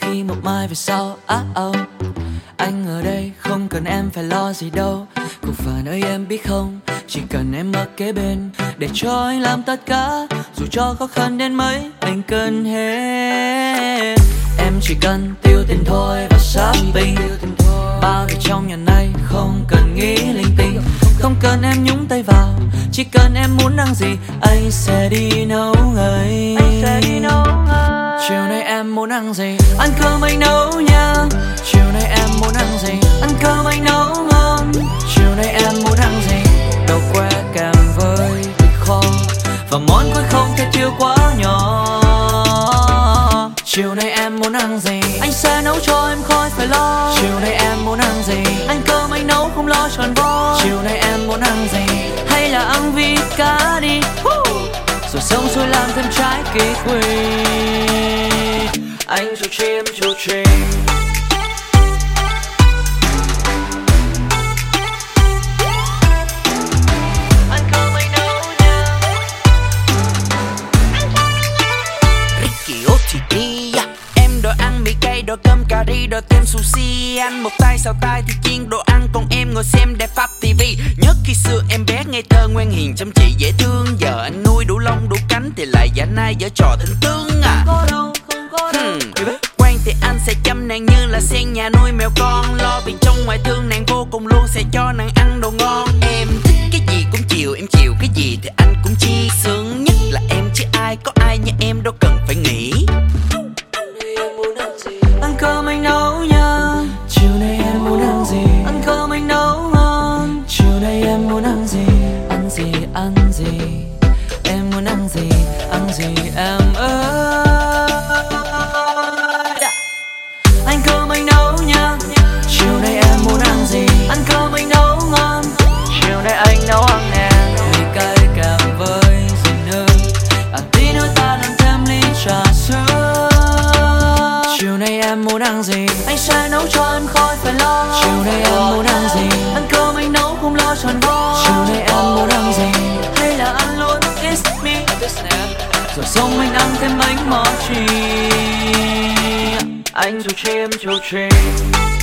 khi một mai về sau anh ở đây không cần em phải lo gì đâu. Cuộc phản ơi em biết không, chỉ cần em ở kế bên để cho anh làm tất cả. Dù cho khó khăn đến mấy anh cần hết. Em chỉ cần tiêu tiền thôi và shopping. Bao việc trong nhà này không cần nghĩ linh tinh. Không cần em nhúng tay vào, chỉ cần em muốn ăn gì anh sẽ đi nấu ngay. Chiều nay em muốn ăn gì, ăn cơm anh nấu nha. Chiều nay em muốn ăn gì, ăn cơm anh nấu ngon. Chiều nay em muốn ăn gì, đậu que kèm với thịt kho và món cuối không thể thiếu quá nhỏ. Chiều nay em muốn ăn gì, anh sẽ nấu cho em khỏi phải lo. Chiều nay em muốn ăn gì, ăn cơm anh nấu không lo tròn vo. Chiều nay em muốn ăn gì, hay là ăn vịt cá đi, rồi sống rồi làm thêm trái kiwi. Anh chủ chim ăn cơm anh nấu nha. Ricky OTD, em đòi ăn mì cay, đòi cơm cà ri, đòi thêm sushi. Anh một tay xào tay thì chiên đồ ăn, còn em ngồi xem đẹp pháp tivi. Nhớ khi xưa em bé ngây thơ ngoan hiền chăm chỉ dễ thương. Giờ anh nuôi đủ lông đủ cánh thì lại giả nai dở trò thịnh tướng à. Không có đâu. Quen thì anh sẽ chăm nàng như là sen nhà nuôi mèo con. Lo việc trong ngoài thương nàng vô cùng luôn, sẽ cho nàng ăn đồ ngon. Em thích cái gì cũng chiều, em chiều cái gì thì anh cũng chi. Sướng nhất là em chứ ai có ai như em đâu cần phải nghĩ. Ăn cơm anh nấu nha. Chiều nay em muốn ăn gì, ăn cơm anh nấu ngon. Chiều nay em muốn ăn gì, ăn gì ăn gì. Em muốn ăn gì em ơi. Ăn cơm anh nấu nha. Chiều nay em muốn ăn gì, ăn cơm anh nấu ngon. Chiều nay anh nấu ăn nè, mì cay kèm với gì nữa. Tí nữa ta làm thêm ly trà sữa. Chiều nay em muốn ăn gì, anh sẽ nấu cho em khỏi phải lo. Chiều nay em muốn ăn gì, ăn cơm anh nấu không lo tròn vo. Chiều nay em muốn ăn gì, hay là ăn luôn it's me, rồi xong anh ăn thêm bánh mochi. Anh chủ chim